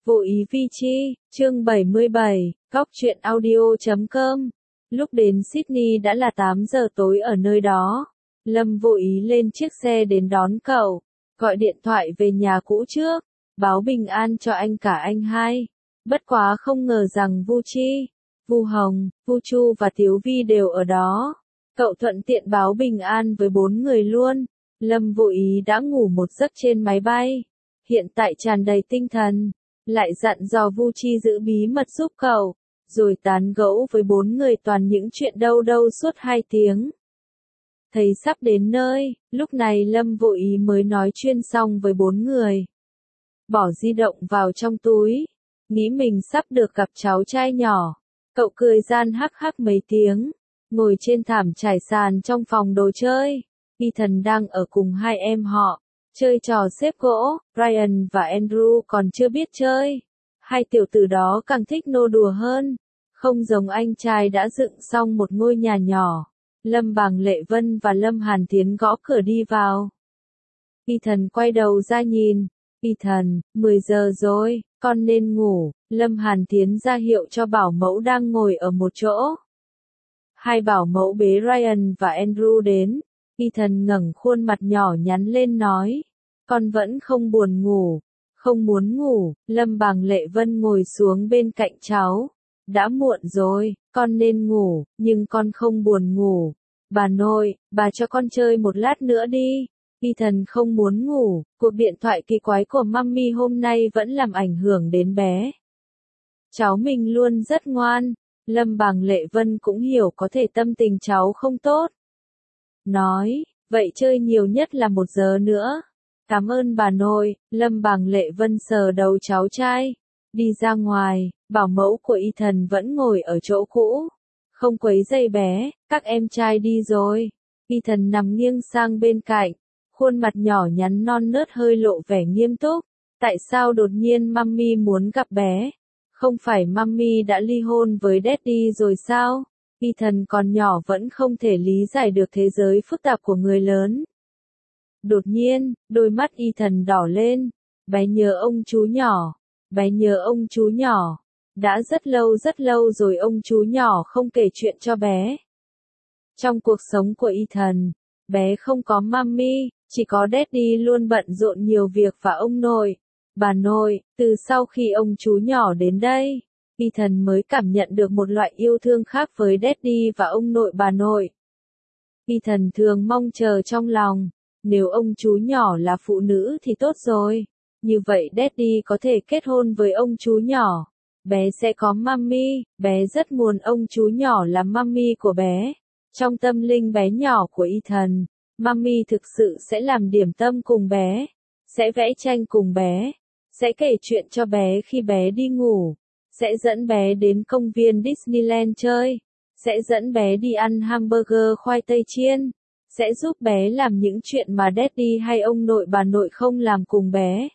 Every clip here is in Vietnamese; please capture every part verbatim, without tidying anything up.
Vô ý vi chi, chương bảy mươi bảy, góc truyện audio chấm com. Lúc đến Sydney đã là tám giờ tối ở nơi đó. Lâm vô ý lên chiếc xe đến đón cậu, gọi điện thoại về nhà cũ trước, báo bình an cho anh cả anh hai. Bất quá không ngờ rằng Vu Chi, Vu Hồng, Vu Chu và Tiếu Vi đều ở đó. Cậu thuận tiện báo bình an với bốn người luôn. Lâm vô ý đã ngủ một giấc trên máy bay, hiện tại tràn đầy tinh thần, lại dặn dò Vu Chi giữ bí mật giúp cậu, rồi tán gẫu với bốn người toàn những chuyện đâu đâu suốt hai tiếng. Thấy sắp đến nơi, lúc này Lâm vô ý mới nói chuyên xong với bốn người. Bỏ di động vào trong túi, nghĩ mình sắp được gặp cháu trai nhỏ. Cậu cười gian hắc hắc mấy tiếng, ngồi trên thảm trải sàn trong phòng đồ chơi. Ethan đang ở cùng hai em họ, chơi trò xếp gỗ. Ryan và Andrew còn chưa biết chơi. Hai tiểu tử đó càng thích nô đùa hơn, không giống anh trai đã dựng xong một ngôi nhà nhỏ. Lâm Bàng Lệ Vân và Lâm Hàn Thiến gõ cửa đi vào. Ethan quay đầu ra nhìn. Ethan, mười giờ rồi, con nên ngủ. Lâm Hàn Thiến ra hiệu cho bảo mẫu đang ngồi ở một chỗ. Hai bảo mẫu bế Ryan và Andrew đến. Ethan ngẩng khuôn mặt nhỏ nhắn lên nói, con vẫn không buồn ngủ, không muốn ngủ. Lâm Bàng Lệ Vân ngồi xuống bên cạnh cháu. Đã muộn rồi, con nên ngủ, nhưng con không buồn ngủ. Bà nội, bà cho con chơi một lát nữa đi. Ethan không muốn ngủ, cuộc điện thoại kỳ quái của Mummy hôm nay vẫn làm ảnh hưởng đến bé. Cháu mình luôn rất ngoan. Lâm Bàng Lệ Vân cũng hiểu có thể tâm tình cháu không tốt. Nói, vậy chơi nhiều nhất là một giờ nữa. Cảm ơn bà nội. Lâm Bàng Lệ Vân sờ đầu cháu trai. Đi ra ngoài, bảo mẫu của Ethan vẫn ngồi ở chỗ cũ. Không quấy rầy bé, các em trai đi rồi. Ethan nằm nghiêng sang bên cạnh, khuôn mặt nhỏ nhắn non nớt hơi lộ vẻ nghiêm túc. Tại sao đột nhiên Mummy muốn gặp bé? Không phải Mummy đã ly hôn với Daddy rồi sao? Ethan còn nhỏ vẫn không thể lý giải được thế giới phức tạp của người lớn. Đột nhiên, đôi mắt Ethan đỏ lên. Bé nhớ ông chú nhỏ. Bé nhớ ông chú nhỏ. Đã rất lâu rất lâu rồi ông chú nhỏ không kể chuyện cho bé. Trong cuộc sống của Ethan, bé không có Mummy, chỉ có Daddy luôn bận rộn nhiều việc và ông nội, bà nội. Từ sau khi ông chú nhỏ đến đây, Ethan mới cảm nhận được một loại yêu thương khác với Daddy và ông nội bà nội. Ethan thường mong chờ trong lòng, nếu ông chú nhỏ là phụ nữ thì tốt rồi. Như vậy Daddy có thể kết hôn với ông chú nhỏ. Bé sẽ có Mummy, bé rất muốn ông chú nhỏ là Mummy của bé. Trong tâm linh bé nhỏ của Ethan, Mummy thực sự sẽ làm điểm tâm cùng bé, sẽ vẽ tranh cùng bé, sẽ kể chuyện cho bé khi bé đi ngủ, sẽ dẫn bé đến công viên Disneyland chơi, sẽ dẫn bé đi ăn hamburger khoai tây chiên, sẽ giúp bé làm những chuyện mà Daddy hay ông nội bà nội không làm cùng bé.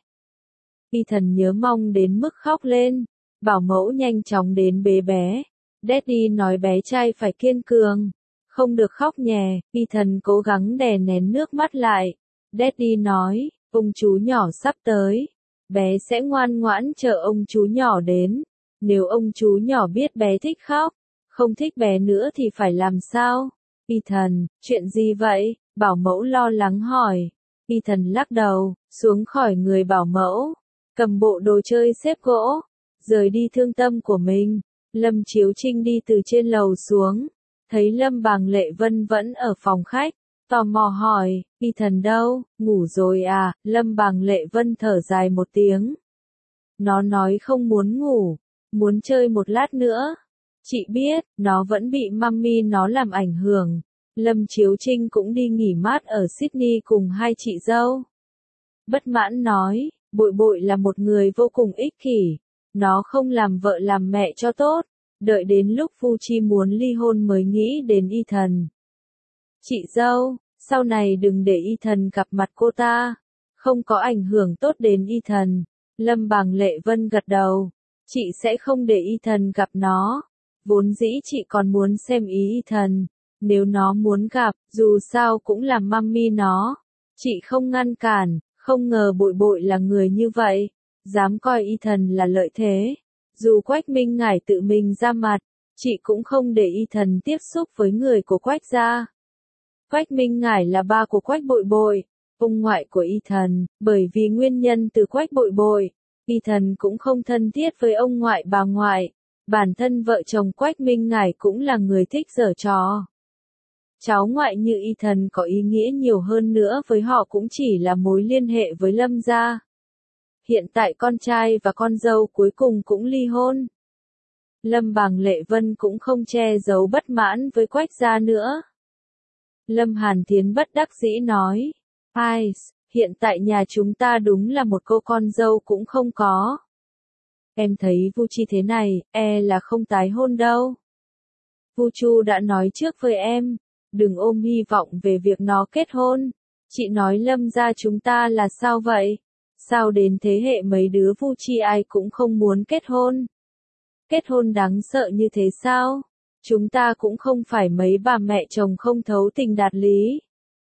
Ethan nhớ mong đến mức khóc lên. Bảo mẫu nhanh chóng đến bế bé. Daddy nói bé trai phải kiên cường, không được khóc nhè. Ethan cố gắng đè nén nước mắt lại. Daddy nói, ông chú nhỏ sắp tới. Bé sẽ ngoan ngoãn chờ ông chú nhỏ đến. Nếu ông chú nhỏ biết bé thích khóc, không thích bé nữa thì phải làm sao? Ethan, chuyện gì vậy? Bảo mẫu lo lắng hỏi. Ethan lắc đầu, xuống khỏi người bảo mẫu, cầm bộ đồ chơi xếp gỗ, rời đi thương tâm của mình. Lâm Chiếu Trinh đi từ trên lầu xuống, thấy Lâm Bàng Lệ Vân vẫn ở phòng khách, tò mò hỏi, Ethan đâu, ngủ rồi à? Lâm Bàng Lệ Vân thở dài một tiếng. Nó nói không muốn ngủ, muốn chơi một lát nữa. Chị biết, nó vẫn bị Mummy nó làm ảnh hưởng. Lâm Chiếu Trinh cũng đi nghỉ mát ở Sydney cùng hai chị dâu. Bất mãn nói, Bội Bội là một người vô cùng ích kỷ. Nó không làm vợ làm mẹ cho tốt, đợi đến lúc Vu Chi muốn ly hôn mới nghĩ đến Ethan. Chị dâu, sau này đừng để Ethan gặp mặt cô ta, không có ảnh hưởng tốt đến Ethan. Lâm Bàng Lệ Vân gật đầu, chị sẽ không để Ethan gặp nó. Vốn dĩ chị còn muốn xem ý Ethan, nếu nó muốn gặp, dù sao cũng là Mummy nó. Chị không ngăn cản, không ngờ Bội Bội là người như vậy. dám coi y thần là lợi thế. Dù Quách Minh Ngải tự mình ra mặt, chị cũng không để y thần tiếp xúc với người của Quách gia. Quách Minh Ngải là ba của Quách Bội Bội, ông ngoại của y thần, bởi vì nguyên nhân từ Quách Bội Bội, y thần cũng không thân thiết với ông ngoại bà ngoại. Bản thân vợ chồng Quách Minh Ngải cũng là người thích giở trò. Cháu ngoại như y thần có ý nghĩa nhiều hơn nữa với họ cũng chỉ là mối liên hệ với Lâm gia. Hiện tại con trai và con dâu cuối cùng cũng ly hôn. Lâm Bàng Lệ Vân cũng không che giấu bất mãn với Quách gia nữa. Lâm Hàn Thiến bất đắc dĩ nói, ai, hiện tại nhà chúng ta đúng là một cô con dâu cũng không có. Em thấy Vu Chi thế này, e là không tái hôn đâu. Vu Chu đã nói trước với em, đừng ôm hy vọng về việc nó kết hôn. Chị nói Lâm gia chúng ta là sao vậy? Sao đến thế hệ mấy đứa Vu Chi ai cũng không muốn kết hôn? Kết hôn đáng sợ như thế sao? Chúng ta cũng không phải mấy bà mẹ chồng không thấu tình đạt lý.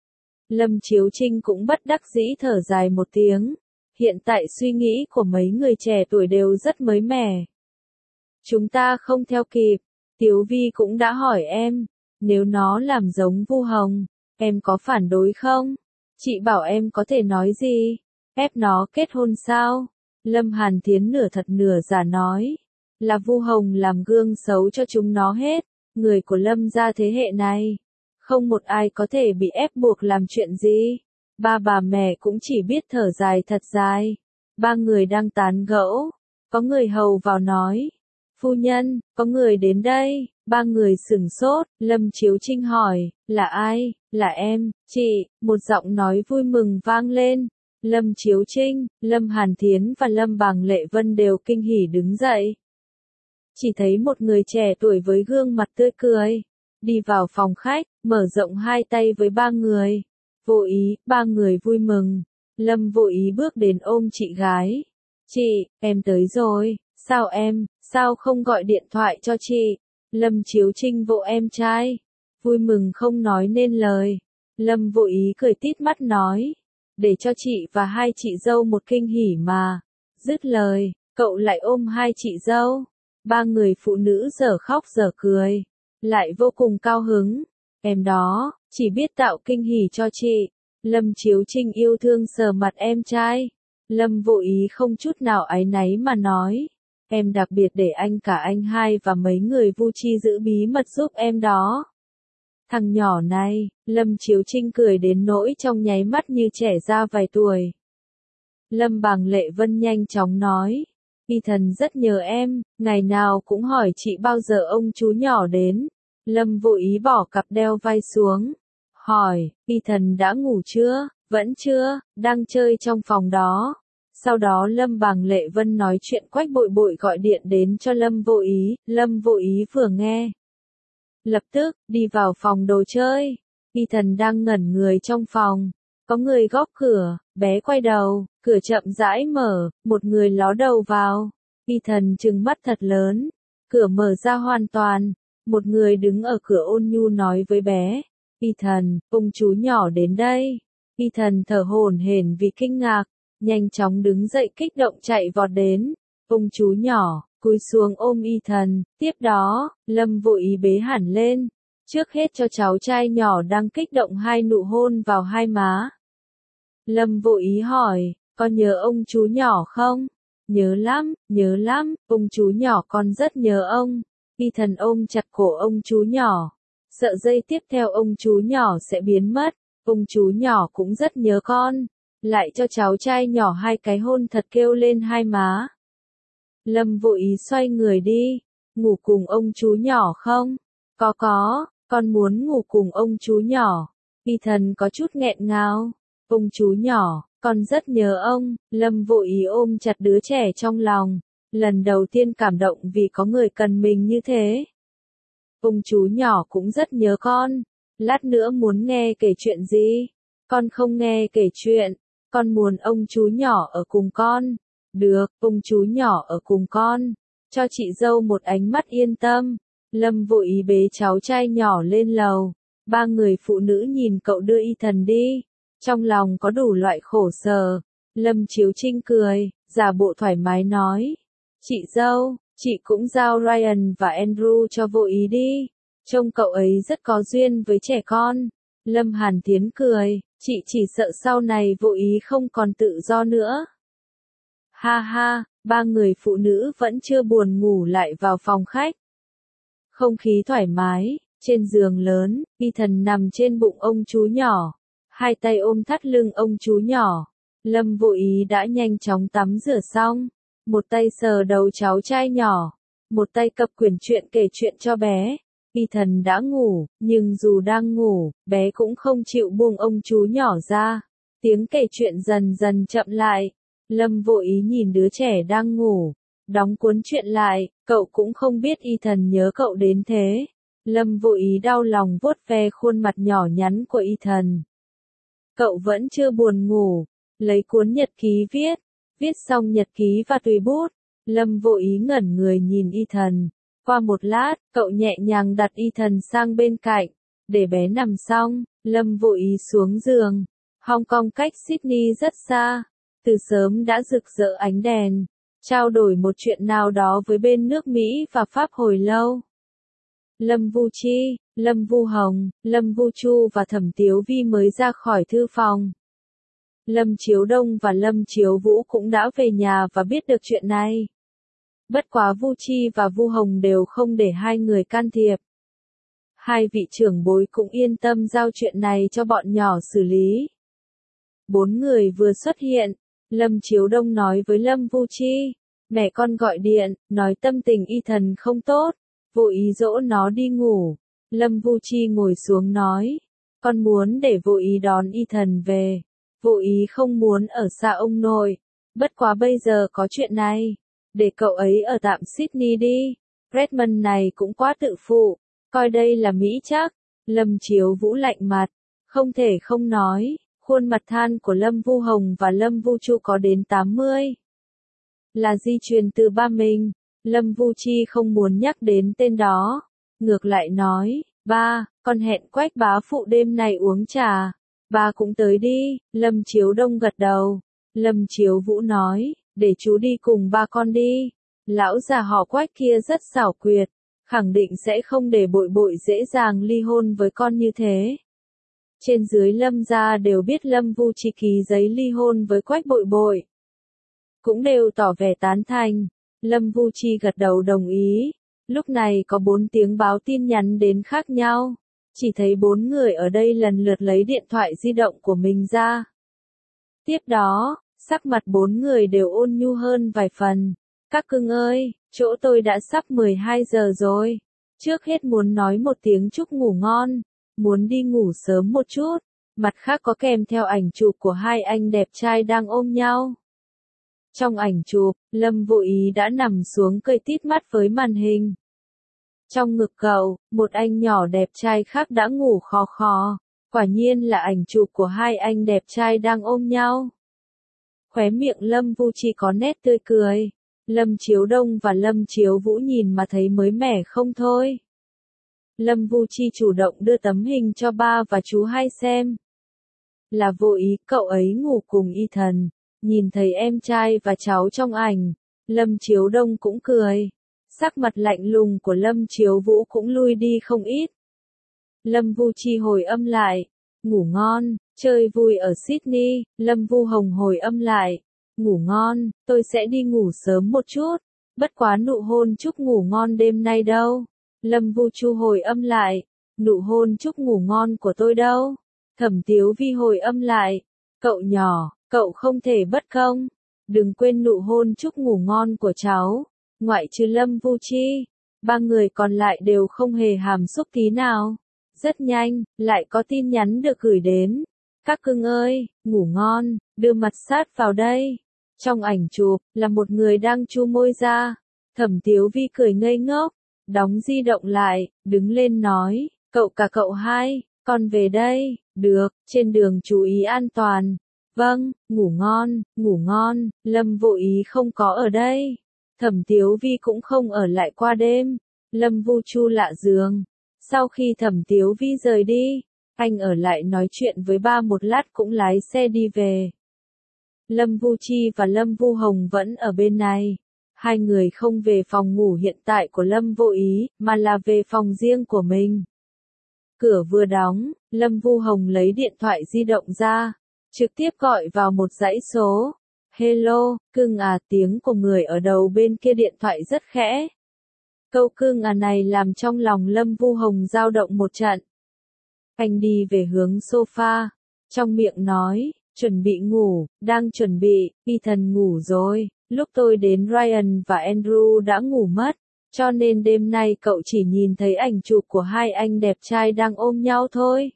Lâm Chiếu Trinh cũng bất đắc dĩ thở dài một tiếng. Hiện tại suy nghĩ của mấy người trẻ tuổi đều rất mới mẻ. Chúng ta không theo kịp. Tiếu Vi cũng đã hỏi em, nếu nó làm giống Vu Hồng, em có phản đối không? Chị bảo em có thể nói gì? Ép nó kết hôn sao? Lâm Hàn Thiến nửa thật nửa giả nói, là Vu Hồng làm gương xấu cho chúng nó hết, người của Lâm gia thế hệ này. Không một ai có thể bị ép buộc làm chuyện gì. Ba bà mẹ cũng chỉ biết thở dài thật dài. Ba người đang tán gẫu. Có người hầu vào nói. Phu nhân, có người đến đây. Ba người sửng sốt. Lâm Chiếu Trinh hỏi, là ai? Là em, chị. Một giọng nói vui mừng vang lên. Lâm Chiếu Trinh, Lâm Hàn Thiến và Lâm Bàng Lệ Vân đều kinh hỉ đứng dậy. Chỉ thấy một người trẻ tuổi với gương mặt tươi cười. Đi vào phòng khách, mở rộng hai tay với ba người. Vô Ý, ba người vui mừng. Lâm Vô Ý bước đến ôm chị gái. Chị, em tới rồi, sao em, sao không gọi điện thoại cho chị? Lâm Chiếu Trinh vỗ em trai. Vui mừng không nói nên lời. Lâm Vô Ý cười tít mắt nói. Để cho chị và hai chị dâu một kinh hỉ mà. Dứt lời, cậu lại ôm hai chị dâu. Ba người phụ nữ dở khóc dở cười. Lại vô cùng cao hứng. Em đó, chỉ biết tạo kinh hỉ cho chị. Lâm Chiếu Trinh yêu thương sờ mặt em trai. Lâm Vô Ý không chút nào áy náy mà nói. Em đặc biệt để anh cả anh hai và mấy người Vu Chi giữ bí mật giúp em đó. Thằng nhỏ này, Lâm Chiếu Trinh cười đến nỗi trong nháy mắt như trẻ ra vài tuổi. Lâm Bàng Lệ Vân nhanh chóng nói. Y thần rất nhớ em, ngày nào cũng hỏi chị bao giờ ông chú nhỏ đến. Lâm Vô Ý bỏ cặp đeo vai xuống. Hỏi, y thần đã ngủ chưa? Vẫn chưa, đang chơi trong phòng đó. Sau đó Lâm Bàng Lệ Vân nói chuyện Quách Bội Bội gọi điện đến cho Lâm Vô Ý. Lâm Vô Ý vừa nghe. Lập tức, đi vào phòng đồ chơi. Y thần đang ngẩn người trong phòng. Có người gõ cửa, bé quay đầu, cửa chậm rãi mở, một người ló đầu vào. Y thần trừng mắt thật lớn. Cửa mở ra hoàn toàn. Một người đứng ở cửa ôn nhu nói với bé. Y thần, ông chú nhỏ đến đây. Y thần thở hổn hển vì kinh ngạc. Nhanh chóng đứng dậy kích động chạy vọt đến. Ông chú nhỏ, cúi xuống ôm y thần. Tiếp đó, Lâm Vô Ý bế hẳn lên. Trước hết cho cháu trai nhỏ đang kích động hai nụ hôn vào hai má. Lâm Vô Ý hỏi, có nhớ ông chú nhỏ không? Nhớ lắm, nhớ lắm, ông chú nhỏ con rất nhớ ông. Y thần ôm chặt cổ ông chú nhỏ. Sợ giây tiếp theo ông chú nhỏ sẽ biến mất. Ông chú nhỏ cũng rất nhớ con. Lại cho cháu trai nhỏ hai cái hôn thật kêu lên hai má. Lâm Vô Ý xoay người đi. Ngủ cùng ông chú nhỏ không? Có có, con muốn ngủ cùng ông chú nhỏ. Y thần có chút nghẹn ngào. Ông chú nhỏ, con rất nhớ ông. Lâm Vô Ý ôm chặt đứa trẻ trong lòng. Lần đầu tiên cảm động vì có người cần mình như thế. Ông chú nhỏ cũng rất nhớ con. Lát nữa muốn nghe kể chuyện gì? Con không nghe kể chuyện. Con muốn ông chú nhỏ ở cùng con. Được, ông chú nhỏ ở cùng con. Cho chị dâu một ánh mắt yên tâm. Lâm Vô Ý bế cháu trai nhỏ lên lầu. Ba người phụ nữ nhìn cậu đưa y thần đi. Trong lòng có đủ loại khổ sở. Lâm Chiếu Trinh cười, giả bộ thoải mái nói. Chị dâu, chị cũng giao Ryan và Andrew cho vô ý đi. Trông cậu ấy rất có duyên với trẻ con. Lâm Hàn Thiến cười, chị chỉ sợ sau này vô ý không còn tự do nữa. Ha ha, ba người phụ nữ vẫn chưa buồn ngủ lại vào phòng khách. Không khí thoải mái, trên giường lớn, Ethan nằm trên bụng ông chú nhỏ. Hai tay ôm thắt lưng ông chú nhỏ. Lâm vô ý đã nhanh chóng tắm rửa xong. Một tay sờ đầu cháu trai nhỏ. Một tay cập quyển truyện kể chuyện cho bé. Ethan đã ngủ, nhưng dù đang ngủ, bé cũng không chịu buông ông chú nhỏ ra. Tiếng kể chuyện dần dần chậm lại. Lâm vô ý nhìn đứa trẻ đang ngủ. Đóng cuốn truyện lại, cậu cũng không biết Ethan nhớ cậu đến thế. Lâm vô ý đau lòng vuốt ve khuôn mặt nhỏ nhắn của Ethan. Cậu vẫn chưa buồn ngủ, lấy cuốn nhật ký viết, viết xong nhật ký và tùy bút. Lâm vô ý ngẩn người nhìn Ethan. Qua một lát, cậu nhẹ nhàng đặt Ethan sang bên cạnh, để bé nằm xong, Lâm vô ý xuống giường. Hong Kong cách Sydney rất xa, từ sớm đã rực rỡ ánh đèn, trao đổi một chuyện nào đó với bên nước Mỹ và Pháp hồi lâu. Lâm Vu Chi, Lâm Vu Hồng, Lâm Vu Chu và Thẩm Tiếu Vi mới ra khỏi thư phòng. Lâm Chiếu Đông và Lâm Chiếu Vũ cũng đã về nhà và biết được chuyện này. Bất quá Vu Chi và Vu Hồng đều không để hai người can thiệp. Hai vị trưởng bối cũng yên tâm giao chuyện này cho bọn nhỏ xử lý. Bốn người vừa xuất hiện, Lâm Chiếu Đông nói với Lâm Vu Chi, mẹ con gọi điện, nói tâm tình Ethan không tốt, vô ý dỗ nó đi ngủ. Lâm Vu Chi ngồi xuống nói, con muốn để vô ý đón Ethan về, vô ý không muốn ở xa ông nội, bất quá bây giờ có chuyện này, để cậu ấy ở tạm Sydney đi, Redmond này cũng quá tự phụ, coi đây là Mỹ chắc. Lâm Chiếu Vũ lạnh mặt, không thể không nói. Khuôn mặt than của Lâm Vu Hồng và Lâm Vu Chu có đến tám mươi. Là di truyền từ ba mình. Lâm Vu Chi không muốn nhắc đến tên đó. Ngược lại nói, ba, con hẹn Quách bá phụ đêm này uống trà. Ba cũng tới đi. Lâm Chiếu Đông gật đầu. Lâm Chiếu Vũ nói, để chú đi cùng ba con đi. Lão già họ Quách kia rất xảo quyệt. Khẳng định sẽ không để bội bội dễ dàng ly hôn với con như thế. Trên dưới Lâm gia đều biết Lâm Vu Chi ký giấy ly hôn với Quách bội bội. Cũng đều tỏ vẻ tán thành. Lâm Vu Chi gật đầu đồng ý. Lúc này có bốn tiếng báo tin nhắn đến khác nhau. Chỉ thấy bốn người ở đây lần lượt lấy điện thoại di động của mình ra. Tiếp đó, sắc mặt bốn người đều ôn nhu hơn vài phần. Các cưng ơi, chỗ tôi đã sắp mười hai giờ rồi. Trước hết muốn nói một tiếng chúc ngủ ngon. Muốn đi ngủ sớm một chút, mặt khác có kèm theo ảnh chụp của hai anh đẹp trai đang ôm nhau. Trong ảnh chụp, Lâm vô ý đã nằm xuống cười tít mắt với màn hình. Trong ngực cậu, một anh nhỏ đẹp trai khác đã ngủ khò khò, quả nhiên là ảnh chụp của hai anh đẹp trai đang ôm nhau. Khóe miệng Lâm Vu Chi có nét tươi cười, Lâm Chiếu Đông và Lâm Chiếu Vũ nhìn mà thấy mới mẻ không thôi. Lâm Vu Chi chủ động đưa tấm hình cho ba và chú hai xem. Là vô ý, cậu ấy ngủ cùng Ethan, nhìn thấy em trai và cháu trong ảnh, Lâm Chiếu Đông cũng cười. Sắc mặt lạnh lùng của Lâm Chiếu Vũ cũng lui đi không ít. Lâm Vu Chi hồi âm lại, ngủ ngon, chơi vui ở Sydney. Lâm Vu Hồng hồi âm lại, ngủ ngon, tôi sẽ đi ngủ sớm một chút, bất quá nụ hôn chúc ngủ ngon đêm nay đâu. Lâm Vu Chu hồi âm lại, nụ hôn chúc ngủ ngon của tôi đâu. Thẩm Tiếu Vi hồi âm lại, cậu nhỏ, cậu không thể bất công, đừng quên nụ hôn chúc ngủ ngon của cháu. Ngoại trừ Lâm Vu Chi, ba người còn lại đều không hề hàm xúc tí nào. Rất nhanh, lại có tin nhắn được gửi đến. Các cưng ơi, ngủ ngon, đưa mặt sát vào đây. Trong ảnh chụp, là một người đang chu môi ra. Thẩm Tiếu Vi cười ngây ngốc, đóng di động lại, đứng lên nói, cậu cả cậu hai, con về đây, được, trên đường chú ý an toàn. Vâng, ngủ ngon, ngủ ngon, Lâm vô ý không có ở đây. Thẩm Tiếu Vi cũng không ở lại qua đêm. Lâm Vu Chu lạ giường. Sau khi Thẩm Tiếu Vi rời đi, anh ở lại nói chuyện với ba một lát cũng lái xe đi về. Lâm Vu Chi và Lâm Vu Hồng vẫn ở bên này. Hai người không về phòng ngủ hiện tại của Lâm Vô Ý, mà là về phòng riêng của mình. Cửa vừa đóng, Lâm Vu Hồng lấy điện thoại di động ra, trực tiếp gọi vào một dãy số. Hello, cưng à, tiếng của người ở đầu bên kia điện thoại rất khẽ. Câu cưng à này làm trong lòng Lâm Vu Hồng dao động một trận. Anh đi về hướng sofa, trong miệng nói, chuẩn bị ngủ, đang chuẩn bị, Ethan ngủ rồi, lúc tôi đến Ryan và Andrew đã ngủ mất, cho nên đêm nay cậu chỉ nhìn thấy ảnh chụp của hai anh đẹp trai đang ôm nhau thôi.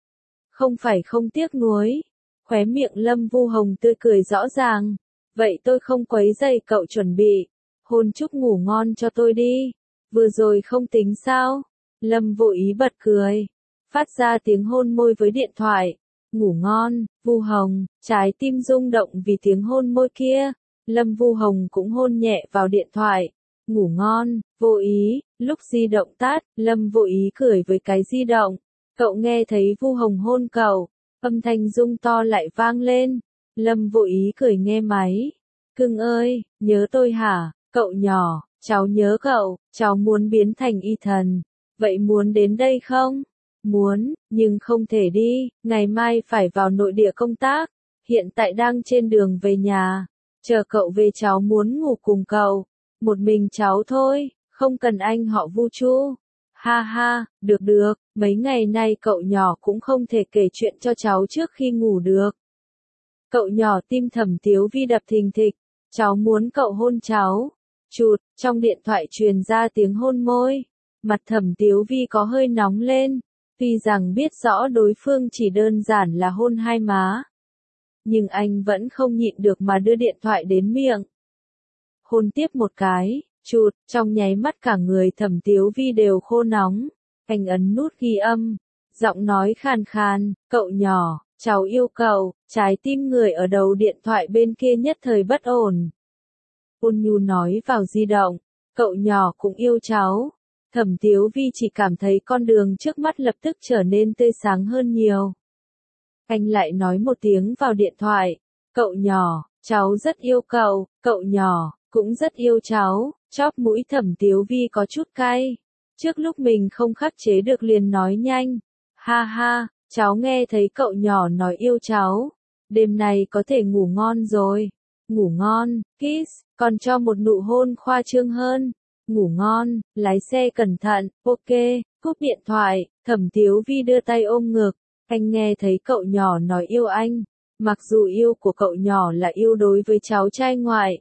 Không phải không tiếc nuối, khóe miệng Lâm Vu Hồng tươi cười rõ ràng, vậy tôi không quấy rầy cậu chuẩn bị, hôn chúc ngủ ngon cho tôi đi, vừa rồi không tính sao? Lâm Vô Ý bật cười, phát ra tiếng hôn môi với điện thoại. Ngủ ngon, Vu Hồng, trái tim rung động vì tiếng hôn môi kia. Lâm Vu Hồng cũng hôn nhẹ vào điện thoại. Ngủ ngon, Vô Ý, lúc di động tắt, Lâm Vô Ý cười với cái di động. Cậu nghe thấy Vu Hồng hôn cậu, âm thanh rung to lại vang lên. Lâm Vô Ý cười nghe máy. Cưng ơi, nhớ tôi hả, cậu nhỏ, cháu nhớ cậu, cháu muốn biến thành Ethan. Vậy muốn đến đây không? Muốn, nhưng không thể đi, ngày mai phải vào nội địa công tác, hiện tại đang trên đường về nhà, chờ cậu về cháu muốn ngủ cùng cậu, một mình cháu thôi, không cần anh họ Vu Chu. Ha ha, được được, mấy ngày nay cậu nhỏ cũng không thể kể chuyện cho cháu trước khi ngủ được. Cậu nhỏ tim Thẩm Tiếu Vi đập thình thịch, cháu muốn cậu hôn cháu. Chụt, trong điện thoại truyền ra tiếng hôn môi, mặt Thẩm Tiếu Vi có hơi nóng lên. Tuy rằng biết rõ đối phương chỉ đơn giản là hôn hai má, nhưng anh vẫn không nhịn được mà đưa điện thoại đến miệng. Hôn tiếp một cái, chụt, trong nháy mắt cả người Thẩm Tiếu Vi đều khô nóng. Anh ấn nút ghi âm, giọng nói khàn khàn, cậu nhỏ, cháu yêu cậu, trái tim người ở đầu điện thoại bên kia nhất thời bất ổn. Ôn nhu nói vào di động, cậu nhỏ cũng yêu cháu. Thẩm Tiếu Vi chỉ cảm thấy con đường trước mắt lập tức trở nên tươi sáng hơn nhiều. Anh lại nói một tiếng vào điện thoại, cậu nhỏ, cháu rất yêu cậu, cậu nhỏ, cũng rất yêu cháu, chóp mũi Thẩm Tiếu Vi có chút cay. Trước lúc mình không khắc chế được liền nói nhanh, ha ha, cháu nghe thấy cậu nhỏ nói yêu cháu, đêm nay có thể ngủ ngon rồi, ngủ ngon, kiss, còn cho một nụ hôn khoa trương hơn. Ngủ ngon, lái xe cẩn thận, ok, cúp điện thoại, Thẩm Tiếu Vi đưa tay ôm ngực, anh nghe thấy cậu nhỏ nói yêu anh, mặc dù yêu của cậu nhỏ là yêu đối với cháu trai ngoại.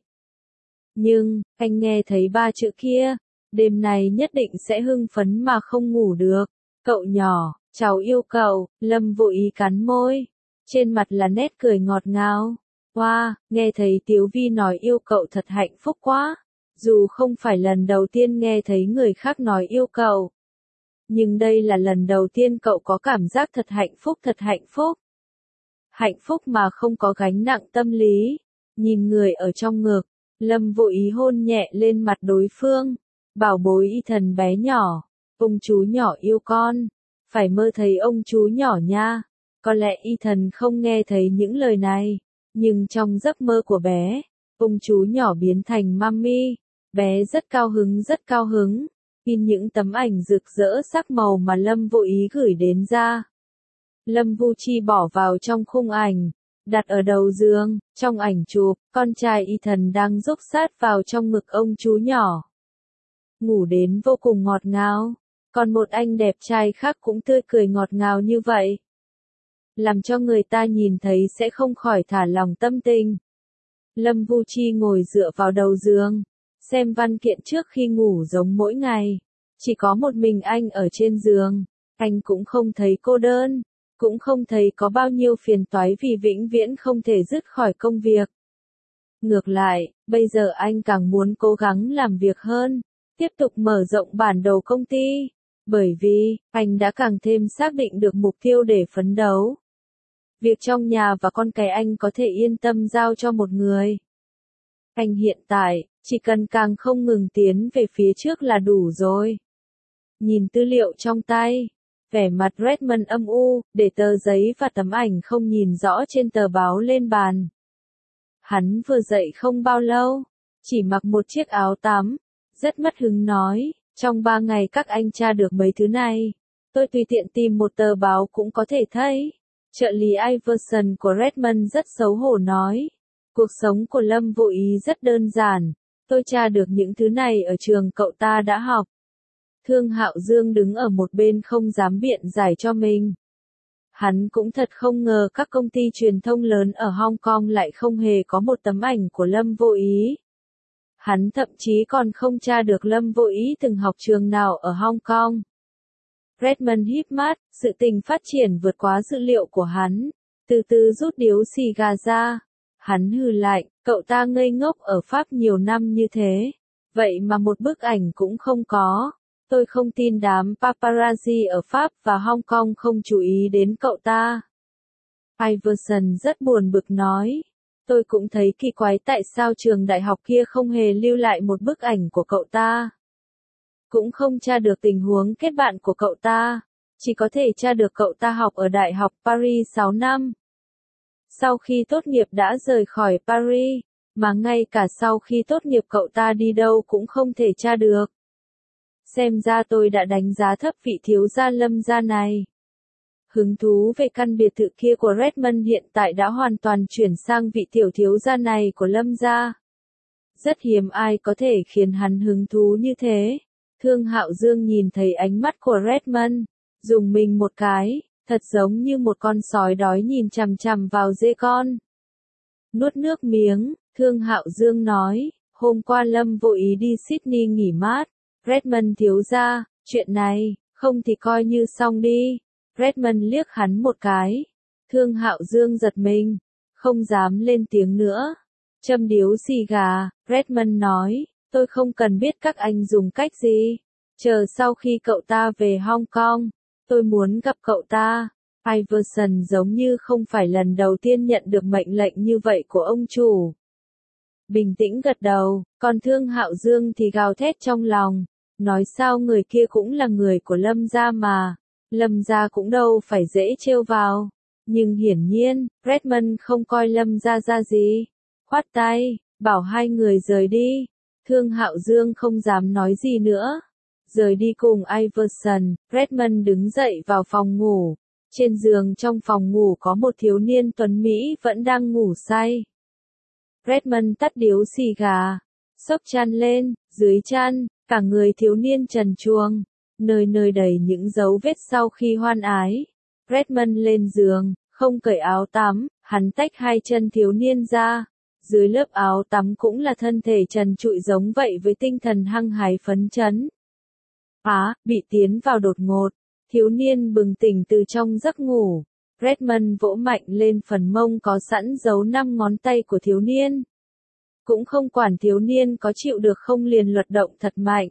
Nhưng, anh nghe thấy ba chữ kia, đêm nay nhất định sẽ hưng phấn mà không ngủ được, cậu nhỏ, cháu yêu cậu, Lâm Vô Ý cắn môi, trên mặt là nét cười ngọt ngào, wow, nghe thấy Tiếu Vi nói yêu cậu thật hạnh phúc quá. Dù không phải lần đầu tiên nghe thấy người khác nói yêu cậu, nhưng đây là lần đầu tiên cậu có cảm giác thật hạnh phúc thật hạnh phúc. Hạnh phúc mà không có gánh nặng tâm lý. Nhìn người ở trong ngực, Lâm Vô Ý hôn nhẹ lên mặt đối phương. Bảo bối Ethan bé nhỏ, ông chú nhỏ yêu con, phải mơ thấy ông chú nhỏ nha. Có lẽ Ethan không nghe thấy những lời này, nhưng trong giấc mơ của bé, ông chú nhỏ biến thành mummy. Bé rất cao hứng rất cao hứng, in những tấm ảnh rực rỡ sắc màu mà Lâm Vô Ý gửi đến ra. Lâm Vu Chi bỏ vào trong khung ảnh, đặt ở đầu giường, trong ảnh chụp, con trai Ethan đang dúc sát vào trong ngực ông chú nhỏ. Ngủ đến vô cùng ngọt ngào, còn một anh đẹp trai khác cũng tươi cười ngọt ngào như vậy. Làm cho người ta nhìn thấy sẽ không khỏi thả lòng tâm tình. Lâm Vu Chi ngồi dựa vào đầu giường, xem văn kiện trước khi ngủ giống mỗi ngày. Chỉ có một mình anh ở trên giường, anh cũng không thấy cô đơn, cũng không thấy có bao nhiêu phiền toái vì vĩnh viễn không thể dứt khỏi công việc. Ngược lại, bây giờ anh càng muốn cố gắng làm việc hơn, tiếp tục mở rộng bản đồ công ty, bởi vì, anh đã càng thêm xác định được mục tiêu để phấn đấu. Việc trong nhà và con cái anh có thể yên tâm giao cho một người. Anh hiện tại, chỉ cần càng không ngừng tiến về phía trước là đủ rồi. Nhìn tư liệu trong tay, vẻ mặt Redmond âm u, để tờ giấy và tấm ảnh không nhìn rõ trên tờ báo lên bàn. Hắn vừa dậy không bao lâu, chỉ mặc một chiếc áo tắm, rất mất hứng nói, trong ba ngày các anh tra được mấy thứ này, tôi tùy tiện tìm một tờ báo cũng có thể thấy. Trợ lý Iverson của Redmond rất xấu hổ nói, cuộc sống của Lâm Vô Ý rất đơn giản, tôi tra được những thứ này ở trường cậu ta đã học. Thương Hạo Dương đứng ở một bên không dám biện giải cho mình. Hắn cũng thật không ngờ các công ty truyền thông lớn ở Hong Kong lại không hề có một tấm ảnh của Lâm Vô Ý. Hắn thậm chí còn không tra được Lâm Vô Ý từng học trường nào ở Hong Kong. Redmond híp mắt, sự tình phát triển vượt quá dữ liệu của hắn, từ từ rút điếu xì gà ra. Hắn hừ lạnh, cậu ta ngây ngốc ở Pháp nhiều năm như thế, vậy mà một bức ảnh cũng không có. Tôi không tin đám paparazzi ở Pháp và Hong Kong không chú ý đến cậu ta. Iverson rất buồn bực nói, tôi cũng thấy kỳ quái tại sao trường đại học kia không hề lưu lại một bức ảnh của cậu ta. Cũng không tra được tình huống kết bạn của cậu ta, chỉ có thể tra được cậu ta học ở Đại học Paris sáu năm. Sau khi tốt nghiệp đã rời khỏi Paris, mà ngay cả sau khi tốt nghiệp cậu ta đi đâu cũng không thể tra được. Xem ra tôi đã đánh giá thấp vị thiếu gia Lâm gia này. Hứng thú về căn biệt thự kia của Redmond hiện tại đã hoàn toàn chuyển sang vị tiểu thiếu gia này của Lâm gia. Rất hiếm ai có thể khiến hắn hứng thú như thế. Thương Hạo Dương nhìn thấy ánh mắt của Redmond, dùng mình một cái, thật giống như một con sói đói nhìn chằm chằm vào dê con. Nuốt nước miếng, Thương Hạo Dương nói, hôm qua Lâm Vô Ý đi Sydney nghỉ mát. Redmond thiếu gia, chuyện này, không thì coi như xong đi. Redmond liếc hắn một cái. Thương Hạo Dương giật mình, không dám lên tiếng nữa. Châm điếu xì gà, Redmond nói, tôi không cần biết các anh dùng cách gì. Chờ sau khi cậu ta về Hong Kong, tôi muốn gặp cậu ta. Iverson giống như không phải lần đầu tiên nhận được mệnh lệnh như vậy của ông chủ. Bình tĩnh gật đầu, còn Thương Hạo Dương thì gào thét trong lòng. Nói sao người kia cũng là người của Lâm gia mà. Lâm gia cũng đâu phải dễ trêu vào. Nhưng hiển nhiên, Redmond không coi Lâm gia ra gì. Khoát tay, bảo hai người rời đi. Thương Hạo Dương không dám nói gì nữa. Rời đi cùng Iverson, Redmond đứng dậy vào phòng ngủ. Trên giường trong phòng ngủ có một thiếu niên tuấn Mỹ vẫn đang ngủ say. Redmond tắt điếu xì gà, xốc chăn lên, dưới chăn, cả người thiếu niên trần truồng, nơi nơi đầy những dấu vết sau khi hoan ái. Redmond lên giường, không cởi áo tắm, hắn tách hai chân thiếu niên ra. Dưới lớp áo tắm cũng là thân thể trần trụi giống vậy với tinh thần hăng hái phấn chấn. Á, bị tiến vào đột ngột, thiếu niên bừng tỉnh từ trong giấc ngủ. Redmond vỗ mạnh lên phần mông có sẵn dấu năm ngón tay của thiếu niên. Cũng không quản thiếu niên có chịu được không liền luật động thật mạnh.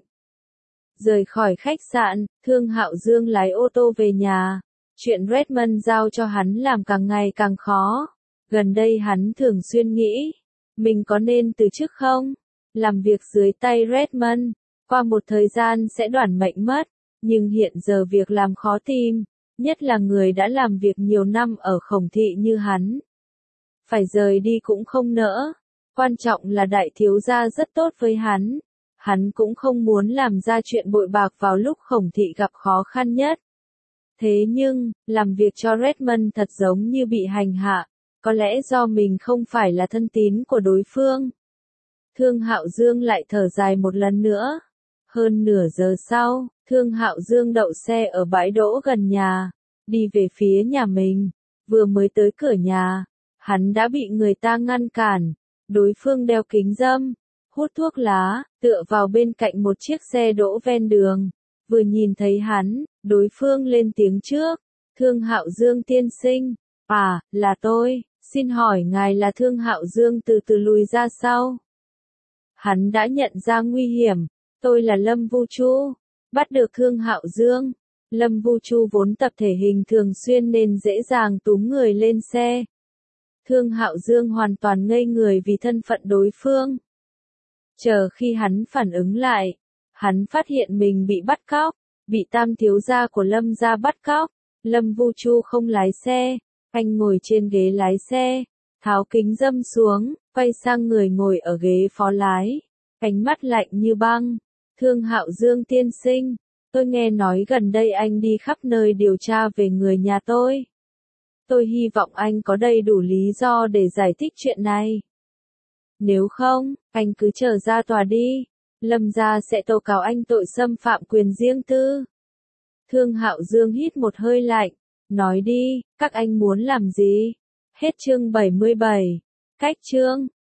Rời khỏi khách sạn, Thương Hạo Dương lái ô tô về nhà. Chuyện Redmond giao cho hắn làm càng ngày càng khó. Gần đây hắn thường xuyên nghĩ, mình có nên từ chức không? Làm việc dưới tay Redmond, qua một thời gian sẽ đoản mệnh mất. Nhưng hiện giờ việc làm khó tìm, nhất là người đã làm việc nhiều năm ở Khổng Thị như hắn. Phải rời đi cũng không nỡ. Quan trọng là đại thiếu gia rất tốt với hắn. Hắn cũng không muốn làm ra chuyện bội bạc vào lúc Khổng Thị gặp khó khăn nhất. Thế nhưng, làm việc cho Redmond thật giống như bị hành hạ. Có lẽ do mình không phải là thân tín của đối phương. Thương Hạo Dương lại thở dài một lần nữa. Hơn nửa giờ sau, Thương Hạo Dương đậu xe ở bãi đỗ gần nhà, đi về phía nhà mình. Vừa mới tới cửa nhà, hắn đã bị người ta ngăn cản. Đối phương đeo kính râm, hút thuốc lá, tựa vào bên cạnh một chiếc xe đỗ ven đường. Vừa nhìn thấy hắn, đối phương lên tiếng trước. Thương Hạo Dương tiên sinh. À, là tôi, xin hỏi ngài là Thương Hạo Dương từ từ lùi ra sau. Hắn đã nhận ra nguy hiểm. Tôi là Lâm Vu Chu. Bắt được Thương Hạo Dương. Lâm Vu Chu vốn tập thể hình thường xuyên nên dễ dàng túm người lên xe. Thương Hạo Dương hoàn toàn ngây người vì thân phận đối phương. Chờ khi hắn phản ứng lại, hắn phát hiện mình bị bắt cóc, bị tam thiếu gia của Lâm gia bắt cóc. Lâm Vu Chu không lái xe, anh ngồi trên ghế lái xe, tháo kính dâm xuống, quay sang người ngồi ở ghế phó lái, ánh mắt lạnh như băng. Thương Hạo Dương tiên sinh, tôi nghe nói gần đây anh đi khắp nơi điều tra về người nhà tôi. Tôi hy vọng anh có đầy đủ lý do để giải thích chuyện này. Nếu không, anh cứ chờ ra tòa đi. Lâm gia sẽ tố cáo anh tội xâm phạm quyền riêng tư. Thương Hạo Dương hít một hơi lạnh, nói đi, các anh muốn làm gì? Hết chương bảy mươi bảy. Cách chương